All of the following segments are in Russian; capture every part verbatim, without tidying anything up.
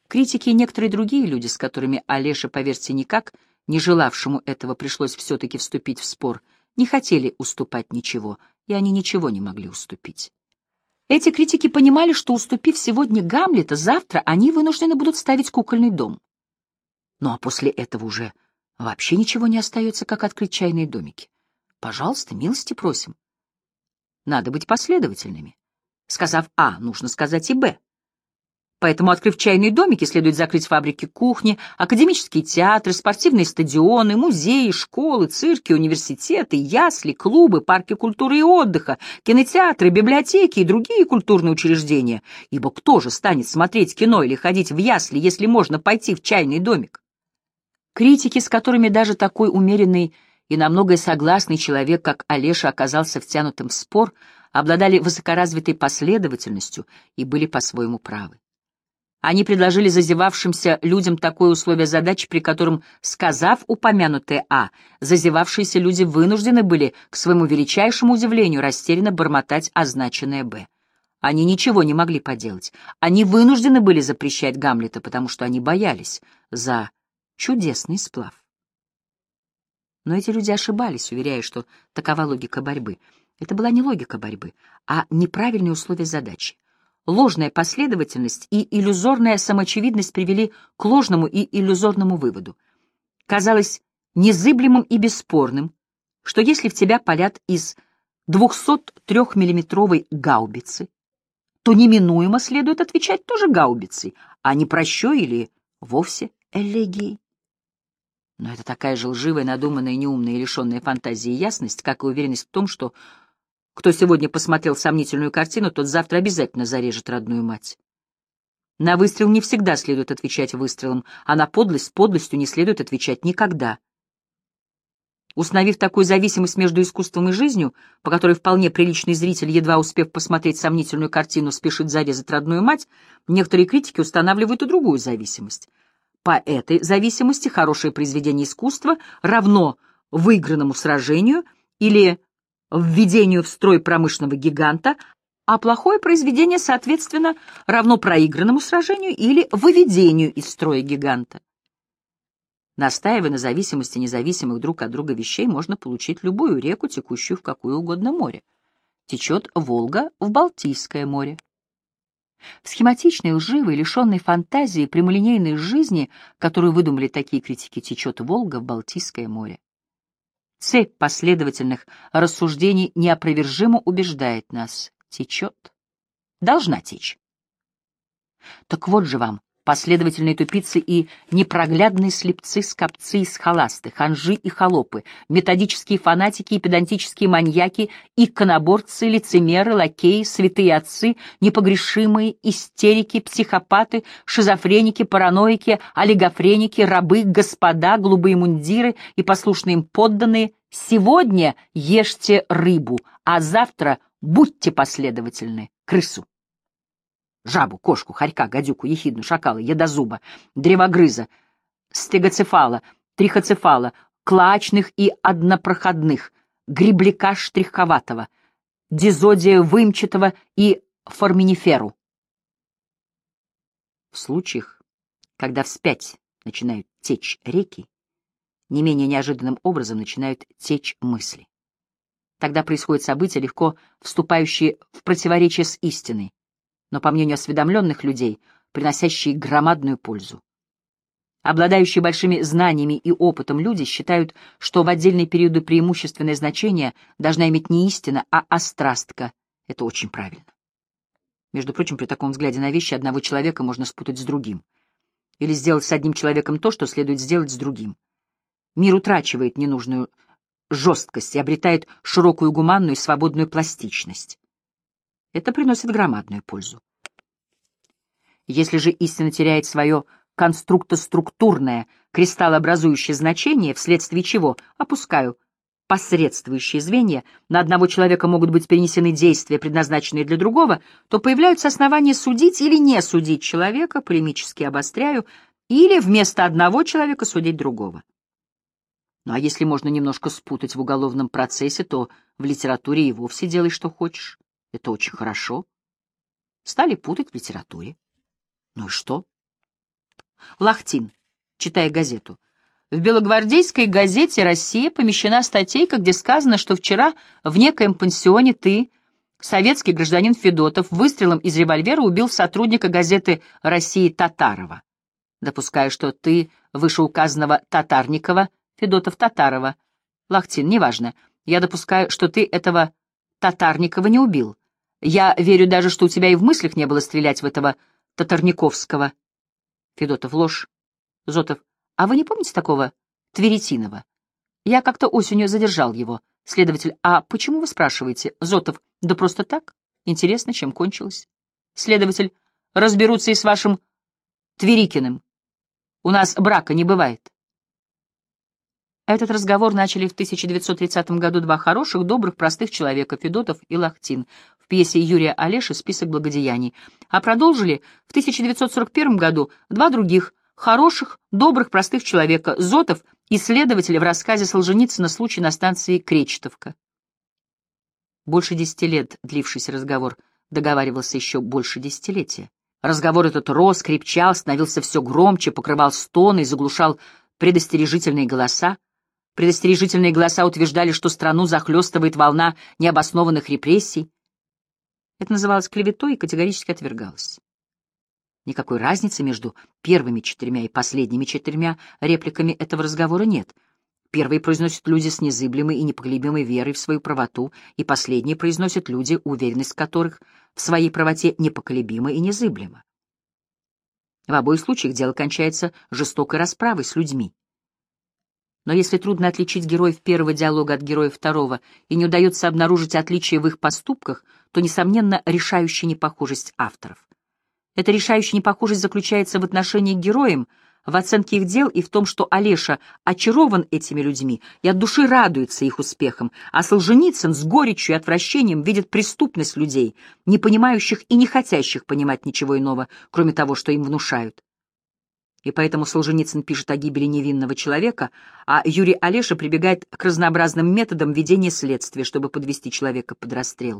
Критики и некоторые другие люди, с которыми Олеше, поверьте, никак не желавшему этого пришлось все-таки вступить в спор, не хотели уступать ничего, и они ничего не могли уступить. Эти критики понимали, что, уступив сегодня Гамлета, завтра они вынуждены будут ставить кукольный дом. Ну а после этого уже вообще ничего не остается, как открыть чайные домики. Пожалуйста, милости просим. Надо быть последовательными. Сказав А, нужно сказать и Б. Поэтому, открыв чайные домики, следует закрыть фабрики кухни, академические театры, спортивные стадионы, музеи, школы, цирки, университеты, ясли, клубы, парки культуры и отдыха, кинотеатры, библиотеки и другие культурные учреждения. Ибо кто же станет смотреть кино или ходить в ясли, если можно пойти в чайный домик? Критики, с которыми даже такой умеренный и на многое согласный человек, как Олеша, оказался втянутым в спор, обладали высокоразвитой последовательностью и были по-своему правы. Они предложили зазевавшимся людям такое условие задачи, при котором, сказав упомянутое А, зазевавшиеся люди вынуждены были, к своему величайшему удивлению, растерянно бормотать означенное Б. Они ничего не могли поделать. Они вынуждены были запрещать Гамлета, потому что они боялись за чудесный сплав. Но эти люди ошибались, уверяя, что такова логика борьбы. Это была не логика борьбы, а неправильные условия задачи. Ложная последовательность и иллюзорная самоочевидность привели к ложному и иллюзорному выводу. Казалось незыблемым и бесспорным, что если в тебя палят из двухсот трёхмиллиметровой гаубицы, то неминуемо следует отвечать тоже гаубицей, а не прощой или вовсе элегией. Но это такая же лживая, надуманная, неумная и лишенная фантазии и ясность, как и уверенность в том, что кто сегодня посмотрел сомнительную картину, тот завтра обязательно зарежет родную мать. На выстрел не всегда следует отвечать выстрелом, а на подлость подлостью не следует отвечать никогда. Установив такую зависимость между искусством и жизнью, по которой вполне приличный зритель, едва успев посмотреть сомнительную картину, спешит зарезать родную мать, некоторые критики устанавливают и другую зависимость. По этой зависимости хорошее произведение искусства равно выигранному сражению или введению в строй промышленного гиганта, а плохое произведение, соответственно, равно проигранному сражению или выведению из строя гиганта. Настаивая на зависимости независимых друг от друга вещей, можно получить любую реку, текущую в какое угодно море. Течет Волга в Балтийское море. В схематичной, лживой, лишенной фантазии, прямолинейной жизни, которую выдумали такие критики, течет Волга в Балтийское море. Цепь последовательных рассуждений неопровержимо убеждает нас. Течет. Должна течь. Так вот же вам, последовательные тупицы и непроглядные слепцы, скопцы и схоласты, ханжи и холопы, методические фанатики и педантические маньяки, иконоборцы, лицемеры, лакеи, святые отцы, непогрешимые, истерики, психопаты, шизофреники, параноики, олигофреники, рабы, господа, голубые мундиры и послушные им подданные, сегодня ешьте рыбу, а завтра будьте последовательны крысу. Жабу, кошку, хорька, гадюку, ехидну, шакала, едозуба, древогрыза, стегоцефала, трихоцефала, клоачных и однопроходных, грибляка штриховатого, дизодия вымчатого и форминиферу. В случаях, когда вспять начинают течь реки, не менее неожиданным образом начинают течь мысли. Тогда происходят события, легко вступающие в противоречие с истиной, но, по мнению осведомленных людей, приносящие громадную пользу. Обладающие большими знаниями и опытом люди считают, что в отдельные периоды преимущественное значение должна иметь не истина, а острастка. Это очень правильно. Между прочим, при таком взгляде на вещи одного человека можно спутать с другим. Или сделать с одним человеком то, что следует сделать с другим. Мир утрачивает ненужную жесткость и обретает широкую гуманную и свободную пластичность. Это приносит громадную пользу. Если же истина теряет свое конструктоструктурное, кристаллообразующее значение, вследствие чего, опускаю посредствующие звенья, на одного человека могут быть перенесены действия, предназначенные для другого, то появляются основания судить или не судить человека, полемически обостряю, или вместо одного человека судить другого. Ну а если можно немножко спутать в уголовном процессе, то в литературе и вовсе делай, что хочешь. Это очень хорошо. Стали путать в литературе. Ну и что? Лахтин, читая газету. В белогвардейской газете «Россия» помещена статейка, где сказано, что вчера в некоем пансионе ты, советский гражданин Федотов, выстрелом из револьвера убил сотрудника газеты «Россия» Татарова. Допускаю, что ты вышеуказанного Татарникова, Федотов-Татарова. Лахтин, неважно. Я допускаю, что ты этого Татарникова не убил. Я верю даже, что у тебя и в мыслях не было стрелять в этого Татарниковского. Федотов, ложь. Зотов, а вы не помните такого Тверетинова? Я как-то осенью задержал его. Следователь, а почему вы спрашиваете? Зотов, да просто так. Интересно, чем кончилось. Следователь, разберутся и с вашим Тверикиным. У нас брака не бывает. Этот разговор начали в тысяча девятьсот тридцатом году два хороших, добрых, простых человека, Федотов и Лахтин, в пьесе Юрия Олеши «Список благодеяний», а продолжили в тысяча девятьсот сорок первом году два других, хороших, добрых, простых человека, Зотов и следователь в рассказе Солженицына «Случай на станции Кречетовка». Больше десяти лет длившийся разговор договаривался еще больше десятилетия. Разговор этот рос, крепчал, становился все громче, покрывал стоны и заглушал предостережительные голоса. Предостережительные голоса утверждали, что страну захлестывает волна необоснованных репрессий. Это называлось клеветой и категорически отвергалось. Никакой разницы между первыми четырьмя и последними четырьмя репликами этого разговора нет. Первые произносят люди с незыблемой и непоколебимой верой в свою правоту, и последние произносят люди, уверенность которых в своей правоте непоколебима и незыблема. В обоих случаях дело кончается жестокой расправой с людьми. Но если трудно отличить героев первого диалога от героев второго и не удается обнаружить отличия в их поступках, то, несомненно, решающая непохожесть авторов. Эта решающая непохожесть заключается в отношении к героям, в оценке их дел и в том, что Олеша очарован этими людьми и от души радуется их успехам, а Солженицын с горечью и отвращением видит преступность людей, не понимающих и не хотящих понимать ничего иного, кроме того, что им внушают. И поэтому Солженицын пишет о гибели невинного человека, а Юрий Олеша прибегает к разнообразным методам ведения следствия, чтобы подвести человека под расстрел.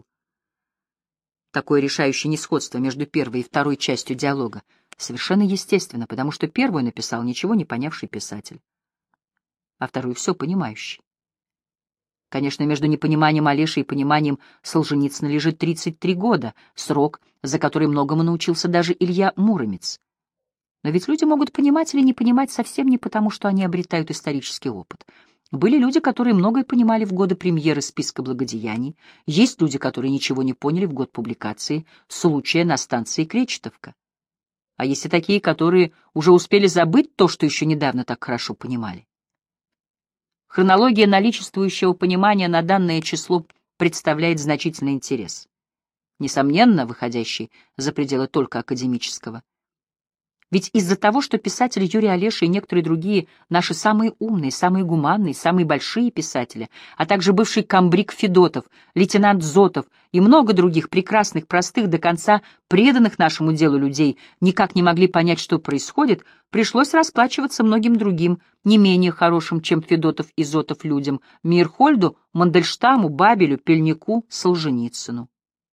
Такое решающее несходство между первой и второй частью диалога совершенно естественно, потому что первую написал ничего не понявший писатель, а вторую все понимающий. Конечно, между непониманием Олеши и пониманием Солженицына лежит тридцать три года, срок, за который многому научился даже Илья Муромец. Но ведь люди могут понимать или не понимать совсем не потому, что они обретают исторический опыт. Были люди, которые многое понимали в годы премьеры «Списка благодеяний», есть люди, которые ничего не поняли в год публикации «Случая на станции Кречетовка». А есть и такие, которые уже успели забыть то, что еще недавно так хорошо понимали. Хронология наличествующего понимания на данное число представляет значительный интерес, несомненно, выходящий за пределы только академического. Ведь из-за того, что писатель Юрий Олеша и некоторые другие, наши самые умные, самые гуманные, самые большие писатели, а также бывший комбриг Федотов, лейтенант Зотов и много других прекрасных, простых, до конца преданных нашему делу людей никак не могли понять, что происходит, пришлось расплачиваться многим другим, не менее хорошим, чем Федотов и Зотов людям, Мейерхольду, Мандельштаму, Бабелю, Пельнику, Солженицыну.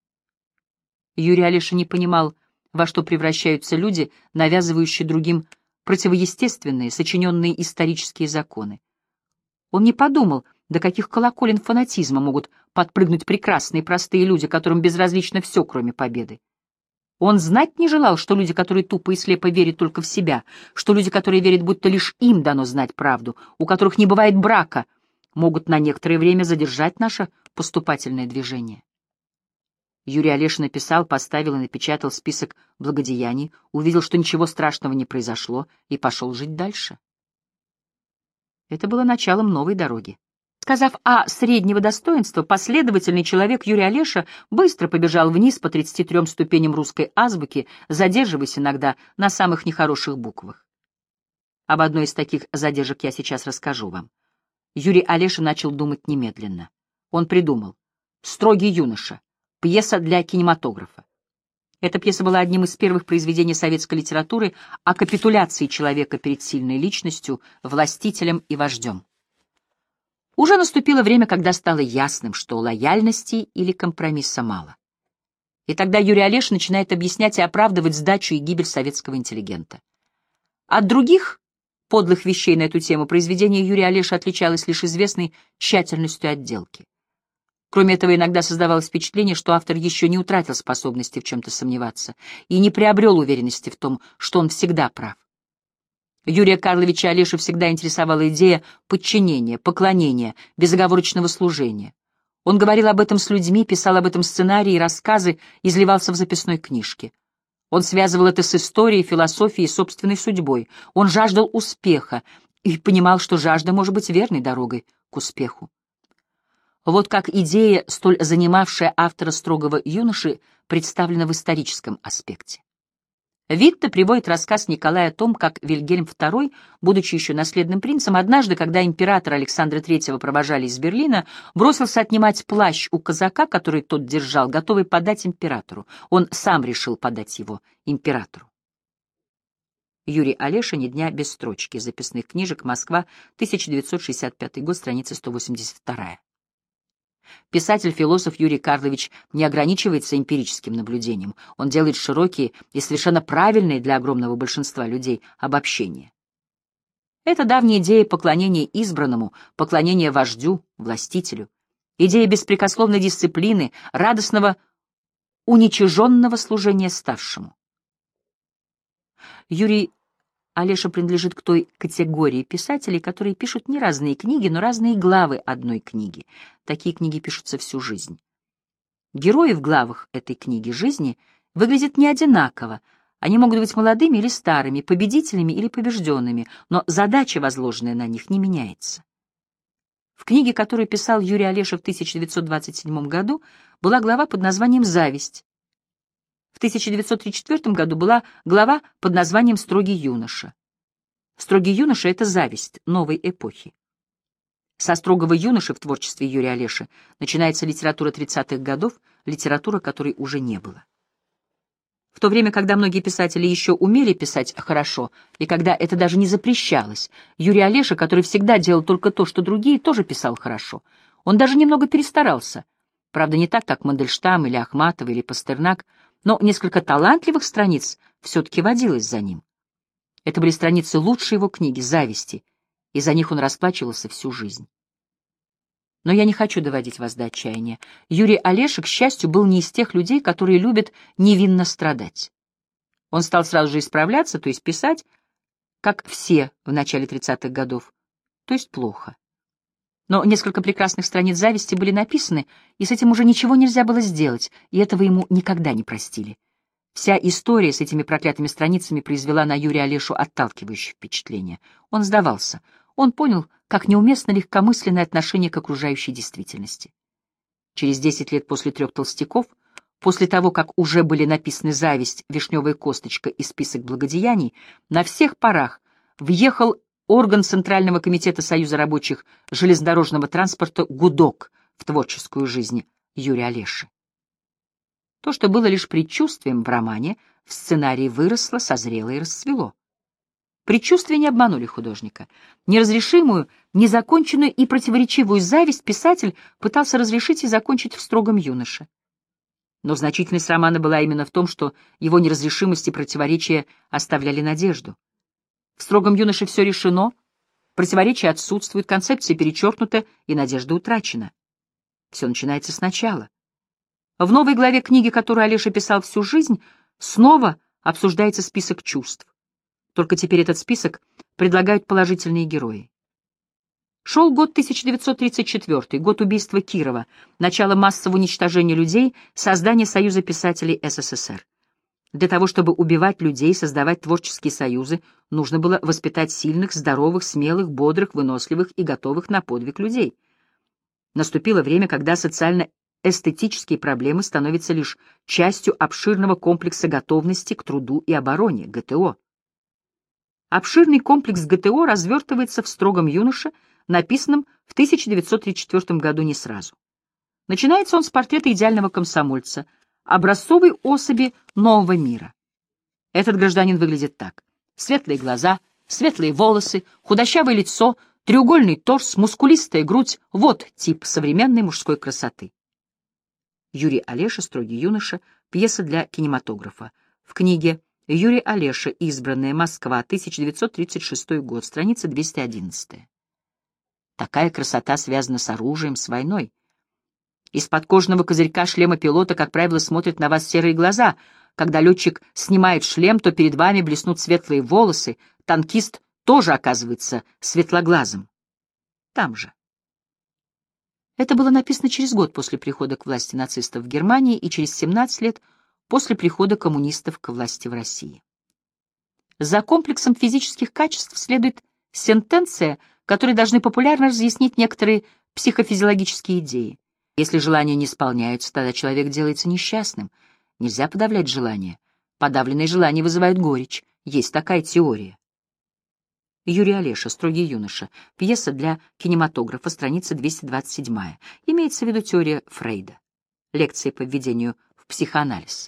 Юрий Олеша не понимал, во что превращаются люди, навязывающие другим противоестественные, сочиненные исторические законы. Он не подумал, до каких колоколен фанатизма могут подпрыгнуть прекрасные простые люди, которым безразлично все, кроме победы. Он знать не желал, что люди, которые тупо и слепо верят только в себя, что люди, которые верят, будто лишь им дано знать правду, у которых не бывает брака, могут на некоторое время задержать наше поступательное движение. Юрий Олеша написал, поставил и напечатал список благодеяний, увидел, что ничего страшного не произошло, и пошел жить дальше. Это было началом новой дороги. Сказав «А» среднего достоинства, последовательный человек Юрий Олеша быстро побежал вниз по тридцати трём ступеням русской азбуки, задерживаясь иногда на самых нехороших буквах. Об одной из таких задержек я сейчас расскажу вам. Юрий Олеша начал думать немедленно. Он придумал «Строгий юноша», пьеса для кинематографа. Эта пьеса была одним из первых произведений советской литературы о капитуляции человека перед сильной личностью, властителем и вождем. Уже наступило время, когда стало ясным, что лояльности или компромисса мало. И тогда Юрий Олеша начинает объяснять и оправдывать сдачу и гибель советского интеллигента. От других подлых вещей на эту тему произведение Юрия Олеши отличалось лишь известной тщательностью отделки. Кроме этого, иногда создавалось впечатление, что автор еще не утратил способности в чем-то сомневаться и не приобрел уверенности в том, что он всегда прав. Юрия Карловича Олешу всегда интересовала идея подчинения, поклонения, безоговорочного служения. Он говорил об этом с людьми, писал об этом сценарии и рассказы, изливался в записной книжке. Он связывал это с историей, философией и собственной судьбой. Он жаждал успеха и понимал, что жажда может быть верной дорогой к успеху. Вот как идея, столь занимавшая автора «Строгого юноши», представлена в историческом аспекте. Витте приводит рассказ Николая о том, как Вильгельм второй, будучи еще наследным принцем, однажды, когда императора Александра третьего провожали из Берлина, бросился отнимать плащ у казака, который тот держал, готовый подать императору. Он сам решил подать его императору. Юрий Олеша «Ни дня без строчки». Записных книжек. Москва, тысяча девятьсот шестьдесят пятый год, страница сто восемьдесят два. Писатель-философ Юрий Карлович не ограничивается эмпирическим наблюдением, он делает широкие и совершенно правильные для огромного большинства людей обобщения. Это давняя идея поклонения избранному, поклонения вождю, властителю, идея беспрекословной дисциплины, радостного уничиженного служения старшему. Юрий Олеша принадлежит к той категории писателей, которые пишут не разные книги, но разные главы одной книги. Такие книги пишутся всю жизнь. Герои в главах этой книги жизни выглядят не одинаково. Они могут быть молодыми или старыми, победителями или побежденными, но задача, возложенная на них, не меняется. В книге, которую писал Юрий Олеша в тысяча девятьсот двадцать седьмом году, была глава под названием «Зависть». В тысяча девятьсот тридцать четвёртом году была глава под названием «Строгий юноша». «Строгий юноша» — это зависть новой эпохи. Со «Строгого юноши» в творчестве Юрия Олеши начинается литература тридцатых годов, литература, которой уже не было. В то время, когда многие писатели еще умели писать хорошо, и когда это даже не запрещалось, Юрий Олеша, который всегда делал только то, что другие, тоже писал хорошо. Он даже немного перестарался. Правда, не так, как Мандельштам или Ахматова или Пастернак, но несколько талантливых страниц все-таки водилось за ним. Это были страницы лучшей его книги «Зависти», и за них он расплачивался всю жизнь. Но я не хочу доводить вас до отчаяния. Юрий Олеша, к счастью, был не из тех людей, которые любят невинно страдать. Он стал сразу же исправляться, то есть писать, как все в начале тридцатых годов, то есть плохо. Но несколько прекрасных страниц «Зависти» были написаны, и с этим уже ничего нельзя было сделать, и этого ему никогда не простили. Вся история с этими проклятыми страницами произвела на Юрия Олешу отталкивающее впечатление. Он сдавался. Он понял, как неуместно легкомысленное отношение к окружающей действительности. Через десять лет после «Трех толстяков», после того, как уже были написаны «Зависть», «Вишневая косточка» и «Список благодеяний», на всех парах въехал орган Центрального комитета Союза рабочих железнодорожного транспорта «Гудок» в творческую жизнь Юрия Олеши. То, что было лишь предчувствием в романе, в сценарии выросло, созрело и расцвело. Предчувствия не обманули художника. Неразрешимую, незаконченную и противоречивую зависть писатель пытался разрешить и закончить в «Строгом юноше». Но значительность романа была именно в том, что его неразрешимость и противоречия оставляли надежду. В «Строгом юноше» все решено, противоречия отсутствуют, концепция перечеркнута и надежда утрачена. Все начинается сначала. В новой главе книги, которую Олеша писал всю жизнь, снова обсуждается список чувств. Только теперь этот список предлагают положительные герои. Шел год тысяча девятьсот тридцать четвёртый, год убийства Кирова, начало массового уничтожения людей, создание Союза писателей СССР. Для того, чтобы убивать людей, создавать творческие союзы, нужно было воспитать сильных, здоровых, смелых, бодрых, выносливых и готовых на подвиг людей. Наступило время, когда социально-эстетические проблемы становятся лишь частью обширного комплекса готовности к труду и обороне, ГТО. Обширный комплекс ГТО развертывается в «Строгом юноше», написанном в тысяча девятьсот тридцать четвёртом году не сразу. Начинается он с портрета идеального комсомольца, образцовой особи нового мира. Этот гражданин выглядит так. Светлые глаза, светлые волосы, худощавое лицо, треугольный торс, мускулистая грудь — вот тип современной мужской красоты. Юрий Олеша, «Строгий юноша», пьеса для кинематографа. В книге Юрий Олеша, «Избранная. Москва. тысяча девятьсот тридцать шестой год», страница двести одиннадцать. Такая красота связана с оружием, с войной. Из-под кожаного козырька шлема пилота, как правило, смотрят на вас серые глаза. Когда летчик снимает шлем, то перед вами блеснут светлые волосы. Танкист тоже оказывается светлоглазым. Там же. Это было написано через год после прихода к власти нацистов в Германии и через семнадцать лет после прихода коммунистов к власти в России. За комплексом физических качеств следует сентенция, которые должны популярно разъяснить некоторые психофизиологические идеи. Если желания не исполняются, тогда человек делается несчастным. Нельзя подавлять желания. Подавленные желания вызывают горечь. Есть такая теория. Юрий Олеша, «Строгий юноша». Пьеса для кинематографа, страница двести двадцать семь. Имеется в виду теория Фрейда. Лекции по введению в психоанализ.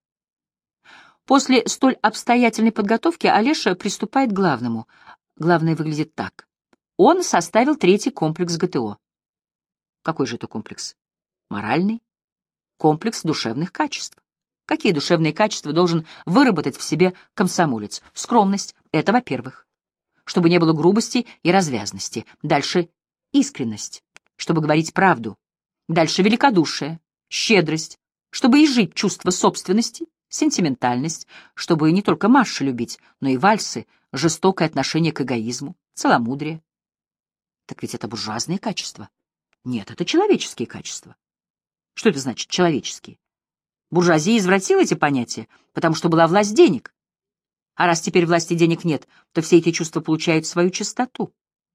После столь обстоятельной подготовки Олеша приступает к главному. Главное выглядит так. Он составил третий комплекс ГТО. Какой же это комплекс? Моральный. Комплекс душевных качеств. Какие душевные качества должен выработать в себе комсомолец? Скромность — это во-первых. Чтобы не было грубости и развязности. Дальше — искренность, чтобы говорить правду. Дальше — великодушие, щедрость, чтобы изжить чувство собственности, сентиментальность, чтобы не только марши любить, но и вальсы, жестокое отношение к эгоизму, целомудрие. Так ведь это буржуазные качества. Нет, это человеческие качества. Что это значит «человеческие»? Буржуазия извратила эти понятия, потому что была власть денег. А раз теперь власти денег нет, то все эти чувства получают свою чистоту.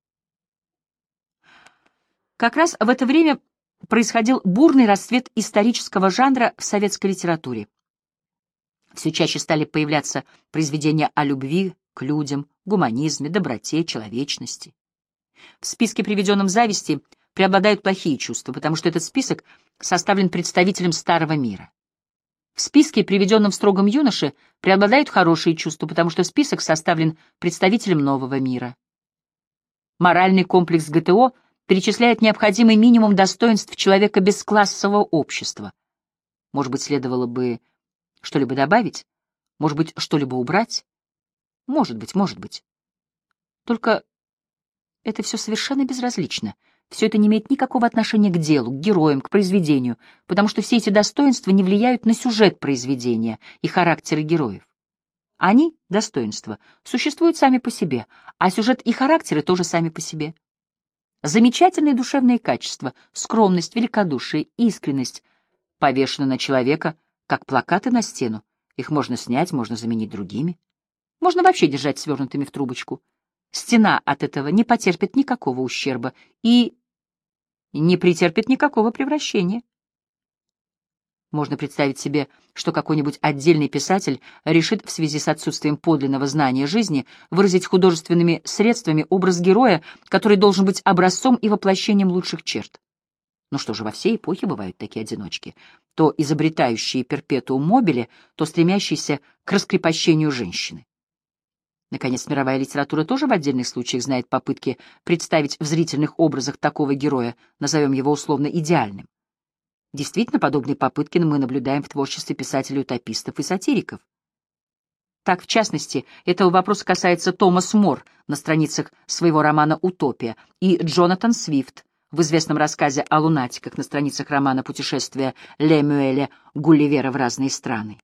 Как раз в это время происходил бурный расцвет исторического жанра в советской литературе. Все чаще стали появляться произведения о любви к людям, гуманизме, доброте, человечности. В списке, приведенном «Зависти», преобладают плохие чувства, потому что этот список составлен представителем старого мира. В списке, приведенном в «Строгом юноше», преобладают хорошие чувства, потому что список составлен представителем нового мира. Моральный комплекс ГТО перечисляет необходимый минимум достоинств человека бесклассового общества. Может быть, следовало бы что-либо добавить? Может быть, что-либо убрать? Может быть, может быть. Только это все совершенно безразлично. Все это не имеет никакого отношения к делу, к героям, к произведению, потому что все эти достоинства не влияют на сюжет произведения и характеры героев. Они, достоинства, существуют сами по себе, а сюжет и характеры тоже сами по себе. Замечательные душевные качества, скромность, великодушие, искренность повешены на человека, как плакаты на стену. Их можно снять, можно заменить другими. Можно вообще держать свернутыми в трубочку. Стена от этого не потерпит никакого ущерба и не претерпит никакого превращения. Можно представить себе, что какой-нибудь отдельный писатель решит в связи с отсутствием подлинного знания жизни выразить художественными средствами образ героя, который должен быть образцом и воплощением лучших черт. Ну что же, во всей эпохе бывают такие одиночки, то изобретающие перпетуум мобиле, то стремящиеся к раскрепощению женщины. Наконец, мировая литература тоже в отдельных случаях знает попытки представить в зрительных образах такого героя, назовем его условно идеальным. Действительно, подобные попытки мы наблюдаем в творчестве писателей-утопистов и сатириков. Так, в частности, этого вопроса касается Томас Мор на страницах своего романа «Утопия» и Джонатан Свифт в известном рассказе о лунатиках на страницах романа «Путешествие Лемюэля Гулливера в разные страны».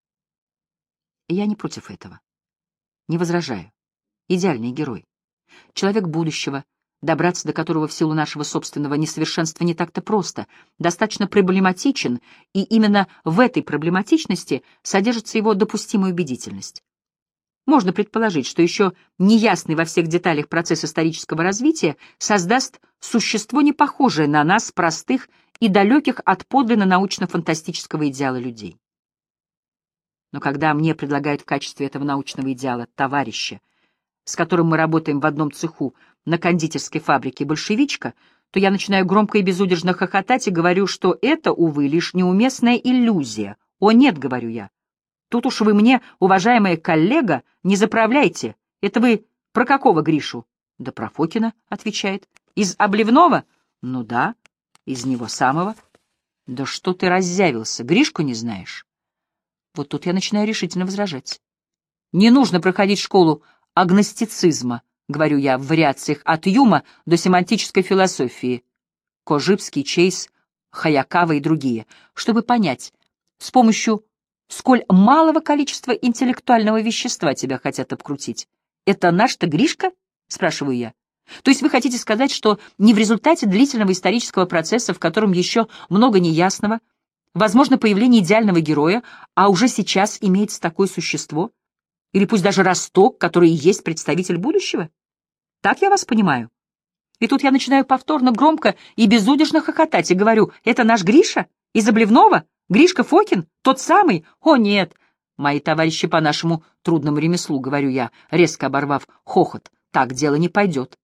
Я не против этого. Не возражаю. Идеальный герой. Человек будущего, добраться до которого в силу нашего собственного несовершенства не так-то просто, достаточно проблематичен, и именно в этой проблематичности содержится его допустимая убедительность. Можно предположить, что еще неясный во всех деталях процесс исторического развития создаст существо, не похожее на нас, простых и далеких от подлинно научно-фантастического идеала людей. Но когда мне предлагают в качестве этого научного идеала товарища, с которым мы работаем в одном цеху на кондитерской фабрике «Большевичка», то я начинаю громко и безудержно хохотать и говорю, что это, увы, лишь неуместная иллюзия. «О нет», — говорю я, — «тут уж вы мне, уважаемая коллега, не заправляйте. Это вы про какого Гришу?» «Да про Фокина», — отвечает. «Из Обливного?» «Ну да, из него самого». «Да что ты раззявился, Гришку не знаешь?» Вот тут я начинаю решительно возражать. Не нужно проходить школу агностицизма, говорю я, в вариациях от Юма до семантической философии, Кожибский, Чейз, Хаякава и другие, чтобы понять, с помощью сколь малого количества интеллектуального вещества тебя хотят обкрутить. Это наш-то Гришка? Спрашиваю я. То есть вы хотите сказать, что не в результате длительного исторического процесса, в котором еще много неясного, возможно появление идеального героя, а уже сейчас имеется такое существо? Или пусть даже росток, который и есть представитель будущего? Так я вас понимаю. И тут я начинаю повторно громко и безудержно хохотать и говорю: это наш Гриша? Из Обливного? Гришка Фокин? Тот самый? О, нет! Мои товарищи по нашему трудному ремеслу, говорю я, резко оборвав хохот. Так дело не пойдет.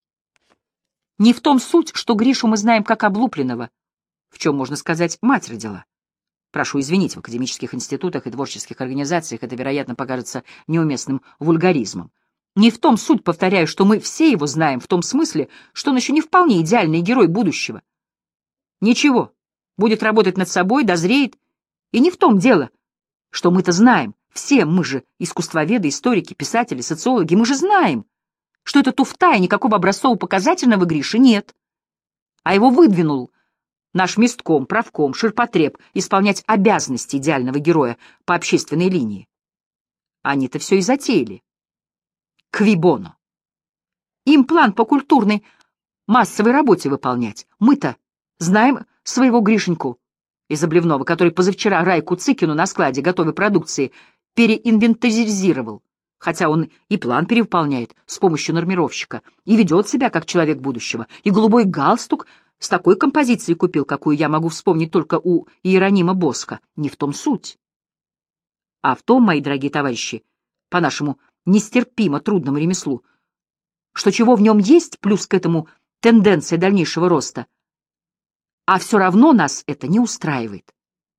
Не в том суть, что Гришу мы знаем как облупленного, в чем, можно сказать, мать родила. Прошу извинить, в академических институтах и творческих организациях это, вероятно, покажется неуместным вульгаризмом. Не в том суть, повторяю, что мы все его знаем, в том смысле, что он еще не вполне идеальный герой будущего. Ничего, будет работать над собой, дозреет. И не в том дело, что мы-то знаем, все мы же искусствоведы, историки, писатели, социологи, мы же знаем, что это туфта, и никакого образцово-показательного Гриши нет. А его выдвинул наш местком, правком, ширпотреб исполнять обязанности идеального героя по общественной линии. Они-то все и затеяли. Квибоно. Им план по культурной массовой работе выполнять. Мы-то знаем своего Гришеньку из Обливного, который позавчера Райку Цыкину на складе готовой продукции переинвентаризировал, хотя он и план перевыполняет с помощью нормировщика, и ведет себя как человек будущего, и голубой галстук с такой композицией купил, какую я могу вспомнить только у Иеронима Боско. Не в том суть. А в том, мои дорогие товарищи, по нашему нестерпимо трудному ремеслу, что чего в нем есть, плюс к этому тенденция дальнейшего роста, а все равно нас это не устраивает.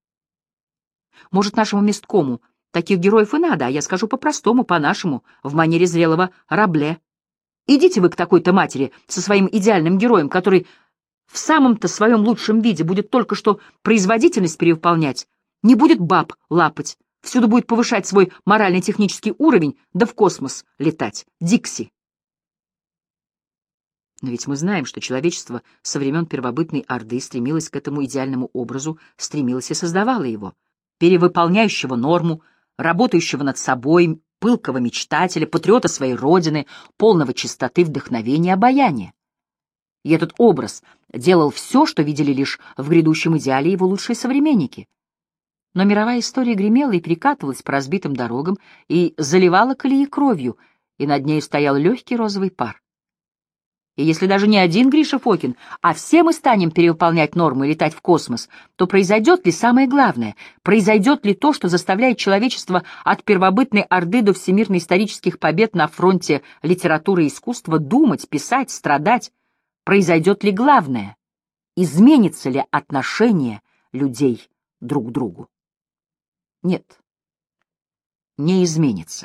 Может, нашему месткому таких героев и надо, а я скажу по-простому, по-нашему, в манере зрелого Рабле. Идите вы к такой-то матери со своим идеальным героем, который в самом-то своем лучшем виде будет только что производительность перевыполнять, не будет баб лапать, всюду будет повышать свой морально-технический уровень, да в космос летать. Дикси. Но ведь мы знаем, что человечество со времен первобытной Орды стремилось к этому идеальному образу, стремилось и создавало его, перевыполняющего норму, работающего над собой, пылкого мечтателя, патриота своей родины, полного чистоты, вдохновения, обаяния. И этот образ делал все, что видели лишь в грядущем идеале его лучшие современники. Но мировая история гремела и перекатывалась по разбитым дорогам и заливала колеи кровью, и над ней стоял легкий розовый пар. И если даже не один Гриша Фокин, а все мы станем перевыполнять нормы и летать в космос, то произойдет ли самое главное? Произойдет ли то, что заставляет человечество от первобытной Орды до всемирно-исторических побед на фронте литературы и искусства думать, писать, страдать? Произойдет ли главное? Изменится ли отношение людей друг к другу? Нет, не изменится.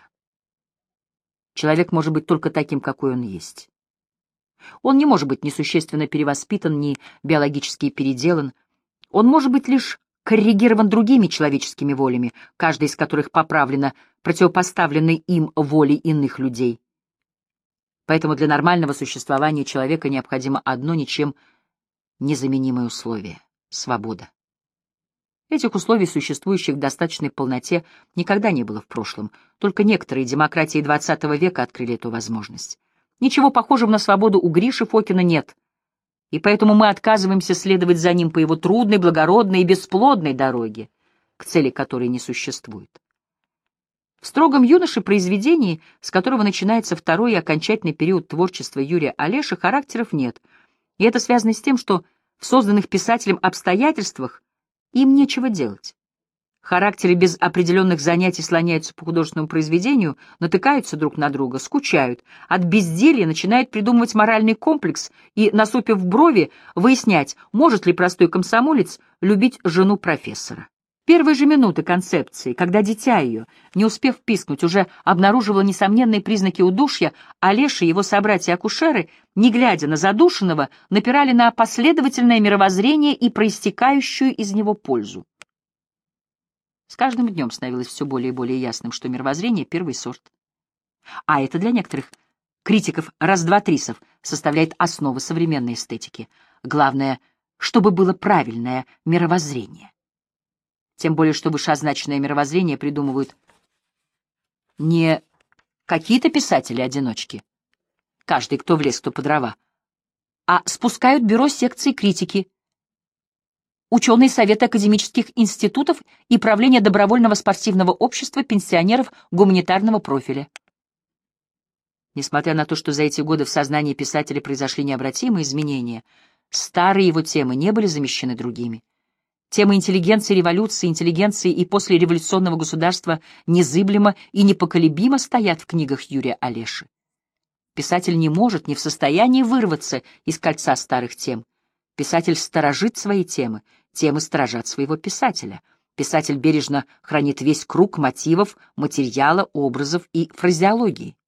Человек может быть только таким, какой он есть. Он не может быть ни существенно перевоспитан, ни биологически переделан. Он может быть лишь коррегирован другими человеческими волями, каждая из которых поправлена противопоставленной им волей иных людей. Поэтому для нормального существования человека необходимо одно ничем незаменимое условие — свобода. Этих условий, существующих в достаточной полноте, никогда не было в прошлом, только некоторые демократии двадцатого века открыли эту возможность. Ничего похожего на свободу у Гриши Фокина нет, и поэтому мы отказываемся следовать за ним по его трудной, благородной и бесплодной дороге, к цели которой не существует. В строгом юноше произведении, с которого начинается второй и окончательный период творчества Юрия Олеши, характеров нет, и это связано с тем, что в созданных писателем обстоятельствах им нечего делать. Характеры без определенных занятий слоняются по художественному произведению, натыкаются друг на друга, скучают, от безделья начинают придумывать моральный комплекс и, насупив брови, выяснять, может ли простой комсомолец любить жену профессора. Первые же минуты концепции, когда дитя ее, не успев пискнуть, уже обнаруживало несомненные признаки удушья, Олеша и его собратья-акушеры, не глядя на задушенного, напирали на последовательное мировоззрение и проистекающую из него пользу. С каждым днем становилось все более и более ясным, что мировоззрение — первый сорт. А это для некоторых критиков-раз-два-трисов составляет основу современной эстетики. Главное, чтобы было правильное мировоззрение. Тем более, что вышеозначенное мировоззрение придумывают не какие-то писатели-одиночки, каждый, кто в лес, кто по дрова, а спускают бюро секции критики, ученые советы академических институтов и правление добровольного спортивного общества пенсионеров гуманитарного профиля. Несмотря на то, что за эти годы в сознании писателя произошли необратимые изменения, старые его темы не были замещены другими. Темы интеллигенции, революции, интеллигенции и послереволюционного государства незыблемо и непоколебимо стоят в книгах Юрия Олеши. Писатель не может, не в состоянии вырваться из кольца старых тем. Писатель сторожит свои темы, темы сторожат своего писателя. Писатель бережно хранит весь круг мотивов, материала, образов и фразеологии.